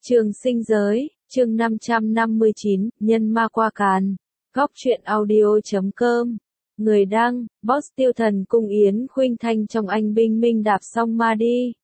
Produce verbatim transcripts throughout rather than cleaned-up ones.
Trường sinh giới, chương năm trăm năm mươi chín, nhân ma qua càn. Góc truyện audio chấm com. Người đăng, Boss Tiêu Thần cung Yến Khuynh Thanh trong anh binh minh đạp xong ma đi.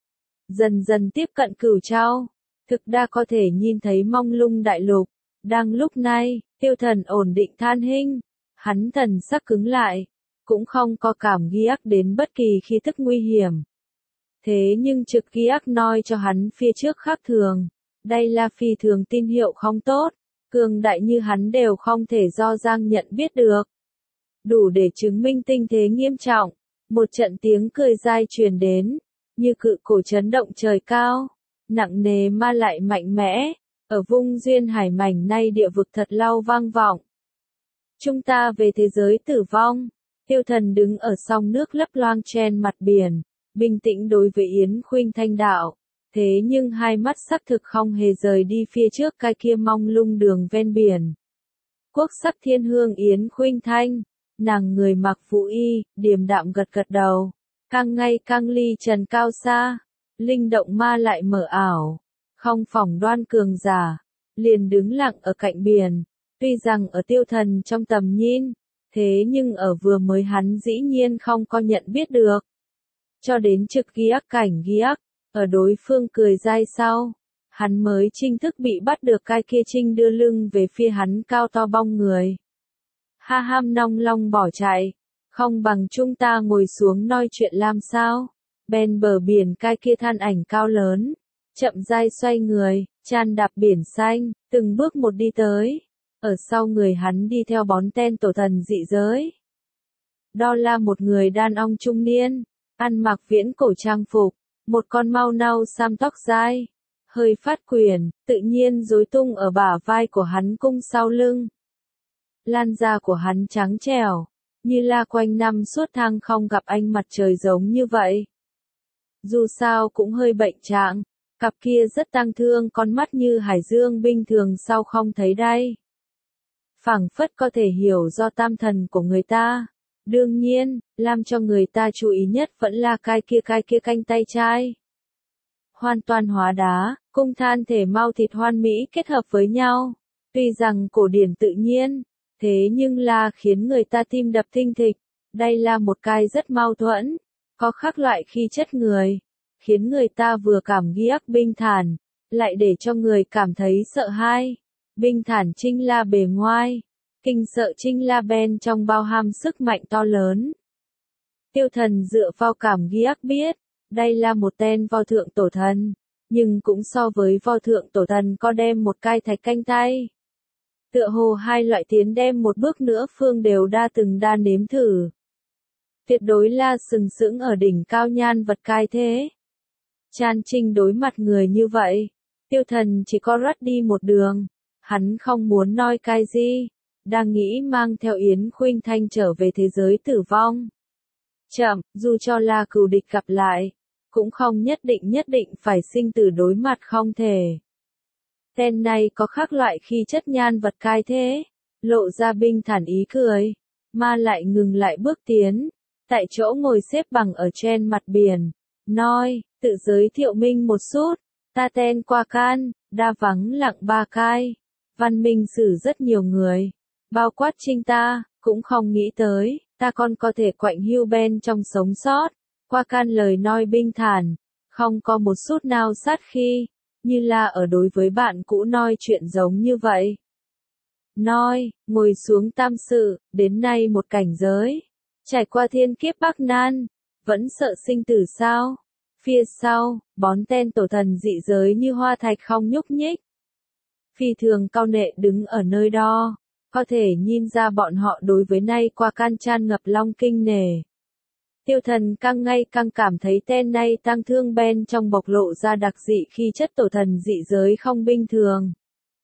Dần dần tiếp cận Cửu Châu, thực đa có thể nhìn thấy mông lung đại lục. Đang lúc này, Tiêu Thần ổn định than hình, hắn thần sắc cứng lại, cũng không có cảm ghi ác đến bất kỳ khí tức nguy hiểm. Thế nhưng trực ghi ác nói cho hắn phía trước khác thường, đây là phi thường tin hiệu không tốt, cường đại như hắn đều không thể do Giang nhận biết được. Đủ để chứng minh tình thế nghiêm trọng, một trận tiếng cười dai truyền đến, như cự cổ chấn động trời cao, nặng nề mà lại mạnh mẽ, ở vùng duyên hải mảnh nay địa vực thật lâu vang vọng. Chúng ta về thế giới tử vong, Tiêu Thần đứng ở sông nước lấp loang trên mặt biển, bình tĩnh đối với Yến Khuynh Thanh đạo, thế nhưng hai mắt sắc thực không hề rời đi phía trước cái kia mông lung đường ven biển. Quốc sắc thiên hương Yến Khuynh Thanh, nàng người mặc vũ y, điềm đạm gật gật đầu, càng ngày càng ly trần cao xa, linh động ma lại mở ảo, không phỏng đoan cường giả, liền đứng lặng ở cạnh biển, tuy rằng ở Tiêu Thần trong tầm nhìn, thế nhưng ở vừa mới hắn dĩ nhiên không có nhận biết được. Cho đến trực ghi ác cảnh ghi ác, ở đối phương cười dai sau, hắn mới chính thức bị bắt được cái kia trinh đưa lưng về phía hắn cao to bong người. Ha ham nong long bỏ chạy, không bằng chúng ta ngồi xuống nói chuyện làm sao, bên bờ biển cái kia than ảnh cao lớn, chậm rãi xoay người, tràn đạp biển xanh, từng bước một đi tới, ở sau người hắn đi theo bón ten tổ thần dị giới. Đó là một người đàn ông trung niên, ăn mặc viễn cổ trang phục, một con mau nâu xăm tóc dài, hơi phát quyển, tự nhiên rối tung ở bả vai của hắn cung sau lưng. Lan da của hắn trắng trẻo, như là quanh năm suốt tháng không gặp ánh mặt trời giống như vậy. Dù sao cũng hơi bệnh trạng, cặp kia rất tăng thương con mắt như hải dương bình thường sau không thấy đây. Phảng phất có thể hiểu do tam thần của người ta. Đương nhiên, làm cho người ta chú ý nhất vẫn là cái kia cái kia canh tay trái. Hoàn toàn hóa đá, cung than thể mau thịt hoan mỹ kết hợp với nhau. Tuy rằng cổ điển tự nhiên, thế nhưng là khiến người ta tim đập thình thịch. Đây là một cái rất mâu thuẫn, có khác loại khí chất người, khiến người ta vừa cảm ghi ác bình thản, lại để cho người cảm thấy sợ hãi. Bình thản chính là bề ngoài, kinh sợ chính là bên trong bao hàm sức mạnh to lớn. Tiêu Thần dựa vào cảm ghi ác biết, đây là một tên vô thượng tổ thần, nhưng cũng so với vô thượng tổ thần có đem một cái thạch canh tay. Tựa hồ hai loại tiến đem một bước nữa phương đều đa từng đa nếm thử. Tuyệt đối là sừng sững ở đỉnh cao nhan vật cai thế. Chan Trinh đối mặt người như vậy, Tiêu Thần chỉ có rắt đi một đường, hắn không muốn nói cái gì. Đang nghĩ mang theo Yến Khuynh Thanh trở về thế giới tử vong. Chậm, dù cho là cừu địch gặp lại, cũng không nhất định nhất định phải sinh tử đối mặt không thể. Tên này có khác loại khi chất nhan vật cai thế, lộ ra bình thản ý cười, mà lại ngừng lại bước tiến, tại chỗ ngồi xếp bằng ở trên mặt biển, nói, tự giới thiệu mình một chút, ta tên Qua Can, đa vắng lặng ba cai, văn minh sử rất nhiều người. Bao quát chính ta, cũng không nghĩ tới, ta còn có thể quạnh hiu bên trong sống sót. Qua Can lời nói bình thản, không có một chút nào sát khí, như là ở đối với bạn cũ nói chuyện giống như vậy. Nói, ngồi xuống tam sự, đến nay một cảnh giới, trải qua thiên kiếp bác nan, vẫn sợ sinh tử sao? Phía sau, bón ten tổ thần dị giới như hoa thạch không nhúc nhích. Phi thường cao nệ đứng ở nơi đó. Có thể nhìn ra bọn họ đối với nay Qua Can tràn ngập long kinh nể. Tiêu Thần càng ngày càng cảm thấy tên này tăng thương bên trong bộc lộ ra đặc dị khi chất tổ thần dị giới không bình thường.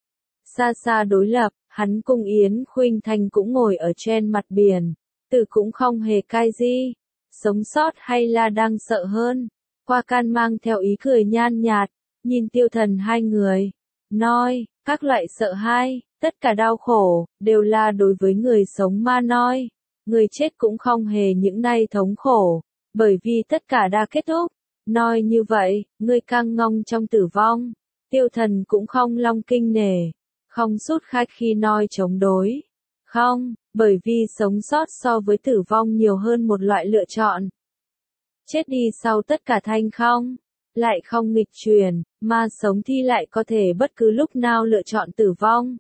Xa xa đối lập, hắn cùng Yến Khuynh Thanh cũng ngồi ở trên mặt biển, từ cũng không hề cai gì, sống sót hay là đang sợ hơn. Qua Can mang theo ý cười nhan nhạt, nhìn Tiêu Thần hai người, nói, các loại sợ hãi. Tất cả đau khổ, đều là đối với người sống mà nói. Người chết cũng không hề những nay thống khổ, bởi vì tất cả đã kết thúc. Nói như vậy, người càng ngông trong tử vong. Tiêu Thần cũng không long kinh nể, không sút khách khi nói chống đối. Không, bởi vì sống sót so với tử vong nhiều hơn một loại lựa chọn. Chết đi sau tất cả thanh không, lại không nghịch truyền, mà sống thì lại có thể bất cứ lúc nào lựa chọn tử vong.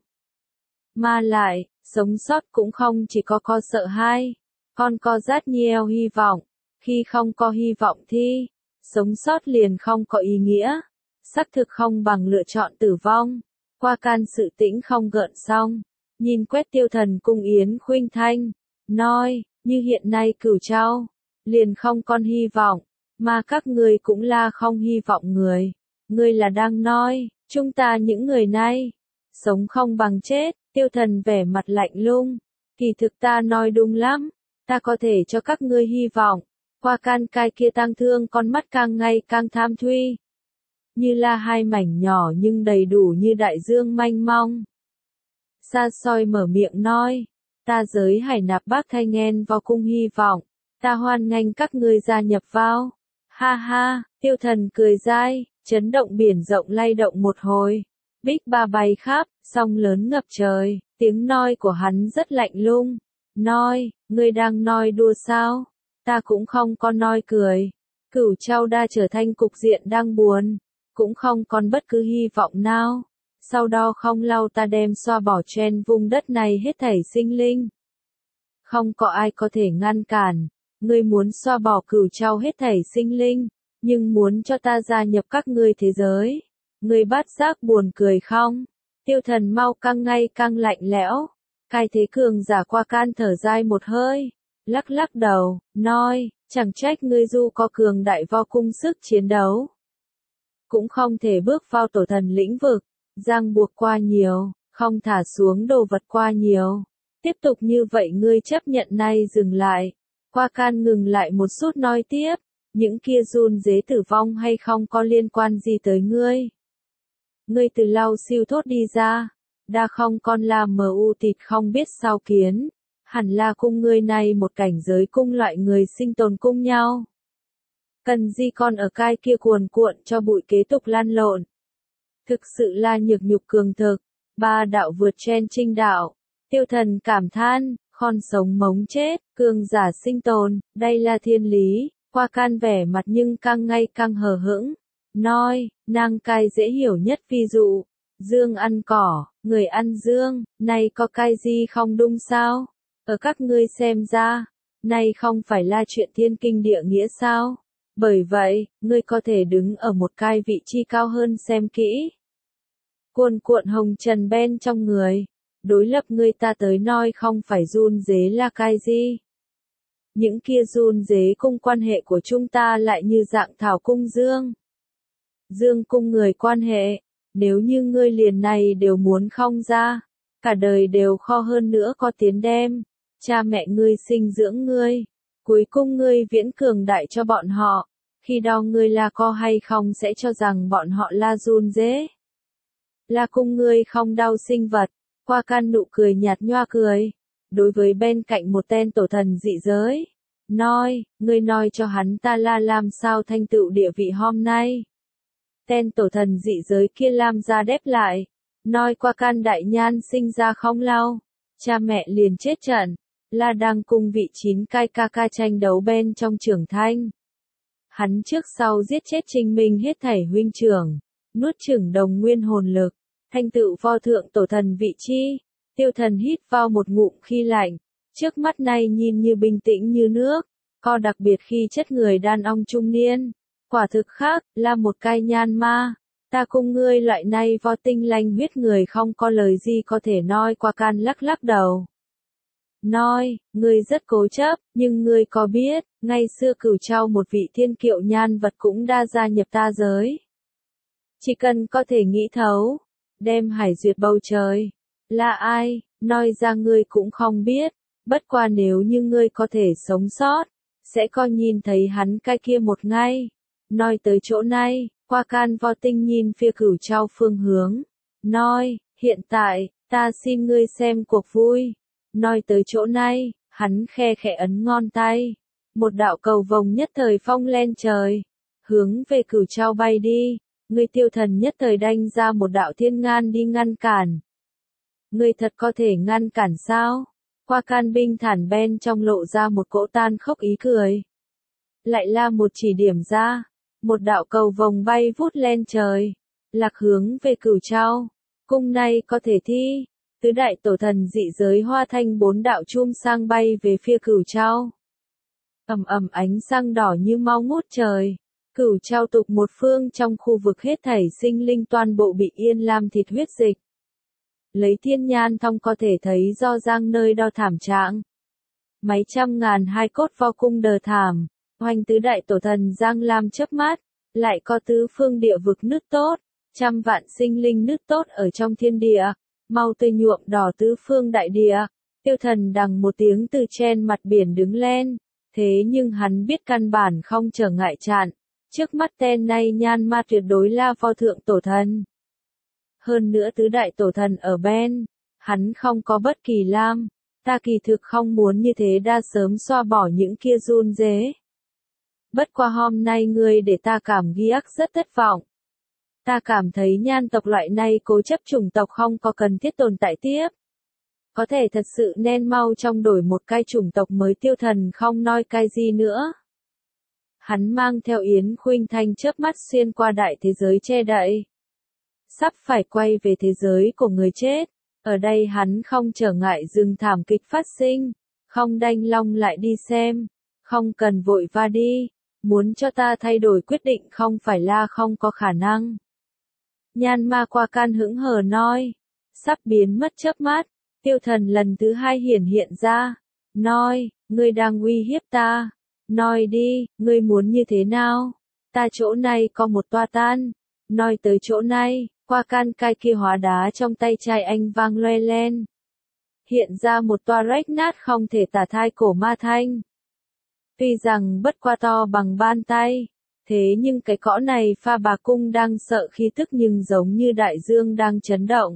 Mà lại, sống sót cũng không chỉ có có sợ hãi, còn có rất nhiều hy vọng. Khi không có hy vọng thì, sống sót liền không có ý nghĩa. Xác thực không bằng lựa chọn tử vong. Qua can sự tĩnh không gợn sóng, nhìn quét Tiêu Thần cung Yến Khuynh Thanh, nói, như hiện nay Cửu Châu, liền không còn hy vọng, mà các người cũng là không hy vọng người. Người là đang nói, chúng ta những người này, sống không bằng chết. Tiêu Thần vẻ mặt lạnh lùng, kỳ thực ta nói đúng lắm, ta có thể cho các ngươi hy vọng. Qua can cai kia tang thương con mắt càng ngày càng tham thuy, như là hai mảnh nhỏ nhưng đầy đủ như đại dương mênh mông. Sa soi mở miệng nói, ta giới Hải Nạp Bác Thanh Ngen vào cung hy vọng, ta hoan nghênh các ngươi gia nhập vào. Ha ha, Tiêu Thần cười dai, chấn động biển rộng lay động một hồi. Bích ba bay khắp, sóng lớn ngập trời, tiếng nói của hắn rất lạnh lùng. Nói, ngươi đang nói đùa sao? Ta cũng không có nói cười. Cửu Châu đã trở thành cục diện đang buồn, cũng không còn bất cứ hy vọng nào. Sau đó không lâu ta đem xoa bỏ trên vùng đất này hết thảy sinh linh. Không có ai có thể ngăn cản. Ngươi muốn xoa bỏ Cửu Châu hết thảy sinh linh, nhưng muốn cho ta gia nhập các ngươi thế giới. Ngươi bát giác buồn cười không? Tiêu Thần mau căng ngay căng lạnh lẽo. Cai Thế Cường giả Qua can thở dài một hơi, lắc lắc đầu, nói, chẳng trách ngươi dù có cường đại vô cung sức chiến đấu, cũng không thể bước vào tổ thần lĩnh vực, ràng buộc qua nhiều, không thả xuống đồ vật qua nhiều. Tiếp tục như vậy ngươi chấp nhận nay dừng lại. Qua can ngừng lại một chút nói tiếp, những kia run rế tử vong hay không có liên quan gì tới ngươi. Ngươi từ lâu siêu thốt đi ra, đã không còn là mờ u tịt không biết sao kiến, hẳn là cung ngươi này một cảnh giới cung loại người sinh tồn cung nhau. Cần gì còn ở cai kia cuồn cuộn cho bụi kế tục lan lộn. Thực sự là nhược nhục cường thực, ba đạo vượt trên trinh đạo. Tiêu Thần cảm than, con sống mống chết, cường giả sinh tồn, đây là thiên lý. Qua can vẻ mặt nhưng càng ngày càng hờ hững. Nói, nàng cai dễ hiểu nhất ví dụ. Dương ăn cỏ, người ăn dương, này có cái gì không đúng sao? Ở các ngươi xem ra, này không phải là chuyện thiên kinh địa nghĩa sao? Bởi vậy, ngươi có thể đứng ở một cái vị trí cao hơn xem kỹ. Cuồn cuộn hồng trần bên trong người, đối lập người ta tới nói không phải run rế là cái gì. Những kia run rế cung quan hệ của chúng ta lại như dạng thảo cung dương. Dương cung người quan hệ, nếu như ngươi liền này đều muốn không ra, cả đời đều kho hơn nữa có tiến đem, cha mẹ ngươi sinh dưỡng ngươi, cuối cùng ngươi viễn cường đại cho bọn họ, khi đó ngươi là co hay không sẽ cho rằng bọn họ là run rế. Là cung ngươi không đau sinh vật. Qua can nụ cười nhạt nhòa cười, đối với bên cạnh một tên tổ thần dị giới, nói, ngươi nói cho hắn ta là làm sao thành tựu địa vị hôm nay. Tên tổ thần dị giới kia làm ra đáp lại, nói Qua can đại nhan sinh ra không lâu, cha mẹ liền chết trận, là đang cùng vị chín cai ca ca tranh đấu bên trong trưởng thanh. Hắn trước sau giết chết Trình Minh hết thảy huynh trưởng, nuốt chửng đồng nguyên hồn lực, thành tựu vô thượng tổ thần vị chi. Tiêu Thần hít vào một ngụm khí lạnh, trước mắt này nhìn như bình tĩnh như nước, co đặc biệt khi chất người đàn ông trung niên, quả thực khác, là một cái nhan ma. Ta cùng ngươi loại này vô tinh lanh huyết người không có lời gì có thể nói. Qua can lắc lắc đầu. Nói, ngươi rất cố chấp, nhưng ngươi có biết, ngày xưa Cửu Châu một vị thiên kiệu nhan vật cũng đã gia nhập ta giới. Chỉ cần có thể nghĩ thấu, đem hải duyệt bầu trời. Là ai, nói ra ngươi cũng không biết, bất qua nếu như ngươi có thể sống sót, sẽ coi nhìn thấy hắn cái kia một ngày. Nói tới chỗ này, Qua can vô tinh nhìn phía Cửu Châu phương hướng. Nói, hiện tại, ta xin ngươi xem cuộc vui. Nói tới chỗ này, hắn khe khẽ ấn ngón tay. Một đạo cầu vồng nhất thời phong lên trời, hướng về Cửu Châu bay đi. Ngươi Tiêu Thần nhất thời đanh ra một đạo thiên ngan đi ngăn cản. Ngươi thật có thể ngăn cản sao? Qua can binh thản bên trong lộ ra một cỗ tan khốc ý cười. Lại la một chỉ điểm ra, một đạo cầu vồng bay vút lên trời, lạc hướng về Cửu Châu. Cung này có thể thi, tứ đại tổ thần dị giới hoa thanh bốn đạo chum sang bay về phía Cửu Châu. Ầm ầm ánh sáng đỏ như mau ngút trời. Cửu Châu tục một phương trong khu vực hết thảy sinh linh toàn bộ bị yên lam thịt huyết dịch. Lấy thiên nhan thông có thể thấy do giang nơi đo thảm trạng. Mấy trăm ngàn hai cốt vo cung đờ thảm, hoành tứ đại tổ thần giang lam chớp mắt, lại có tứ phương địa vực nứt tốt, trăm vạn sinh linh nứt tốt ở trong thiên địa, mau tươi nhuộm đỏ tứ phương đại địa. Tiêu Thần đằng một tiếng từ trên mặt biển đứng lên, thế nhưng hắn biết căn bản không trở ngại chặn. Trước mắt tên này nhan ma tuyệt đối là pho thượng tổ thần. Hơn nữa tứ đại tổ thần ở bên, hắn không có bất kỳ lam, ta kỳ thực không muốn như thế đã sớm xoa bỏ những kia run rế. Bất qua hôm nay ngươi để ta cảm ghi ác rất thất vọng. Ta cảm thấy nhan tộc loại này cố chấp chủng tộc không có cần thiết tồn tại tiếp. Có thể thật sự nên mau trong đổi một cái chủng tộc mới. Tiêu Thần không nói cái gì nữa. Hắn mang theo Yến Khuynh Thanh chớp mắt xuyên qua đại thế giới che đậy. Sắp phải quay về thế giới của người chết. Ở đây hắn không trở ngại dừng thảm kịch phát sinh. Không đanh long lại đi xem. Không cần vội va đi. Muốn cho ta thay đổi quyết định không phải là không có khả năng. Nhan ma qua can hững hờ nói. Sắp biến mất chớp mắt. Tiêu Thần lần thứ hai hiển hiện ra. Nói, ngươi đang uy hiếp ta. Nói đi, ngươi muốn như thế nào? Ta chỗ này có một toa tan. Nói tới chỗ này, qua can cai kia hóa đá trong tay trai anh vang loe lên. Hiện ra một toa rách nát không thể tả thai cổ ma thanh. Tuy rằng bất qua to bằng bàn tay, thế nhưng cái cõ này pha bà cung đang sợ khí tức nhưng giống như đại dương đang chấn động.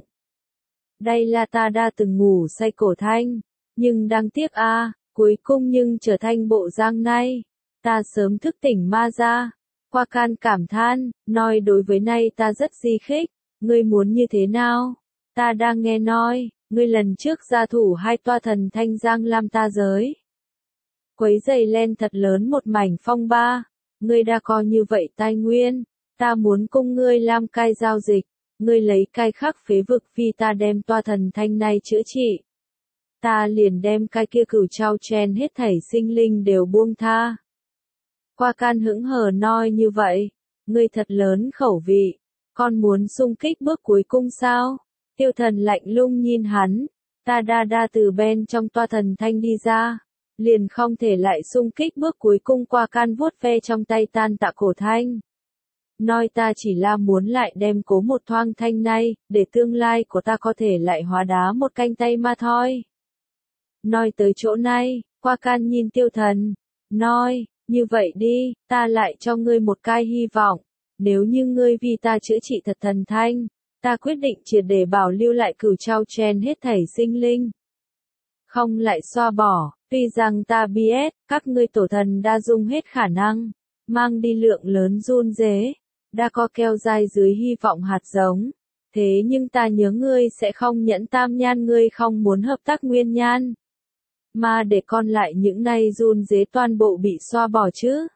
Đây là ta đã từng ngủ say cổ thanh, nhưng đáng tiếc a, à, cuối cùng nhưng trở thành bộ giang này. Ta sớm thức tỉnh ma ra. Qua can cảm than, nói đối với nay ta rất di khích, ngươi muốn như thế nào? Ta đang nghe nói, ngươi lần trước gia thủ hai toa thần thanh giang lam ta giới. Quấy dày lên thật lớn một mảnh phong ba, ngươi đã có như vậy tài nguyên, ta muốn cùng ngươi làm cai giao dịch, ngươi lấy cai khắc phế vực vì ta đem toa thần thanh này chữa trị. Ta liền đem cai kia Cửu Châu chen hết thảy sinh linh đều buông tha. Qua can hững hờ nói như vậy, ngươi thật lớn khẩu vị, con muốn xung kích bước cuối cùng sao? Tiêu Thần lạnh lùng nhìn hắn, ta đa đa từ bên trong toa thần thanh đi ra, liền không thể lại xung kích bước cuối cùng. Qua can vuốt ve trong tay tan tạ cổ thanh. Nói ta chỉ là muốn lại đem cố một thoáng thanh này, để tương lai của ta có thể lại hóa đá một canh tay mà thôi. Nói tới chỗ này, qua can nhìn Tiêu Thần, nói, như vậy đi, ta lại cho ngươi một cái hy vọng, nếu như ngươi vì ta chữa trị thật thần thanh, ta quyết định triệt để bảo lưu lại Cửu Châu chen hết thảy sinh linh. Không lại xoa bỏ, tuy rằng ta biết, các ngươi tổ thần đã dùng hết khả năng, mang đi lượng lớn run rế, đã có keo dai dưới hy vọng hạt giống, thế nhưng ta nhớ ngươi sẽ không nhẫn tam nhan, ngươi không muốn hợp tác nguyên nhan. Mà để còn lại những này run rế toàn bộ bị xoa bỏ chứ.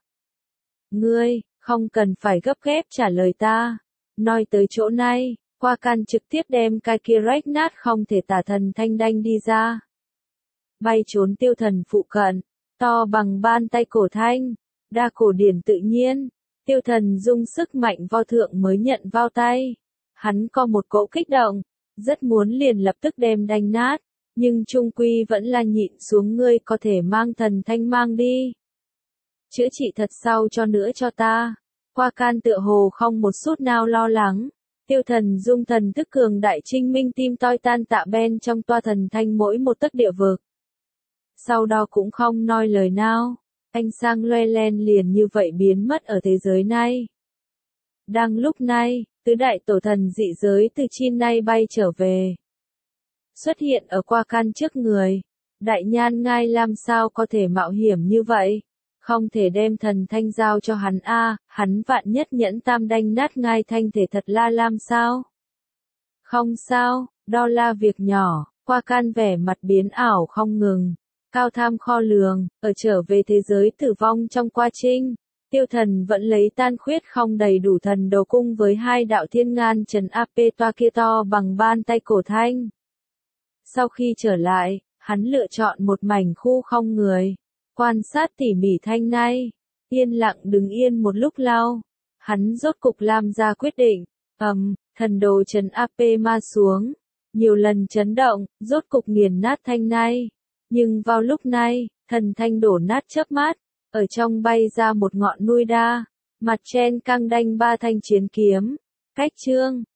Ngươi, không cần phải gấp gáp trả lời ta. Nói tới chỗ này, qua can trực tiếp đem cái kia rách nát không thể tả thần thanh đanh đi ra. Bay trốn Tiêu Thần phụ cận, to bằng bàn tay cổ thanh, đa cổ điển tự nhiên. Tiêu Thần dùng sức mạnh vo thượng mới nhận vào tay. Hắn có một cỗ kích động, rất muốn liền lập tức đem đanh nát. Nhưng trung quy vẫn là nhịn xuống. Ngươi có thể mang thần thanh mang đi. Chữa trị thật sau cho nữa cho ta. Qua can tựa hồ không một chút nào lo lắng. Tiêu Thần dung thần thức cường đại trinh minh tim toi tan tạ bên trong toa thần thanh mỗi một tấc địa vực. Sau đó cũng không nói lời nào. Ánh sáng loe lên liền như vậy biến mất ở thế giới này. Đang lúc này, tứ đại tổ thần dị giới từ trên nay bay trở về. Xuất hiện ở qua can trước người. Đại nhan ngai làm sao có thể mạo hiểm như vậy? Không thể đem thần thanh giao cho hắn a, hắn vạn nhất nhẫn tam đanh nát ngai thanh thể thật la lam sao? Không sao, đó là việc nhỏ, qua can vẻ mặt biến ảo không ngừng. Cao tham kho lường, ở trở về thế giới tử vong trong quá trình, tiêu thần vẫn lấy tan khuyết không đầy đủ thần đầu cung với hai đạo thiên ngan trần áp toa kia to bằng ban tay cổ thanh. Sau khi trở lại, hắn lựa chọn một mảnh khu không người, quan sát tỉ mỉ thanh này, yên lặng đứng yên một lúc lâu, hắn rốt cục làm ra quyết định, ầm, thần đồ trần áp ma xuống, nhiều lần chấn động, rốt cục nghiền nát thanh này. Nhưng vào lúc này, thần thanh đổ nát chớp mắt, ở trong bay ra một ngọn nuôi đa, mặt trên căng đanh ba thanh chiến kiếm, cách trương,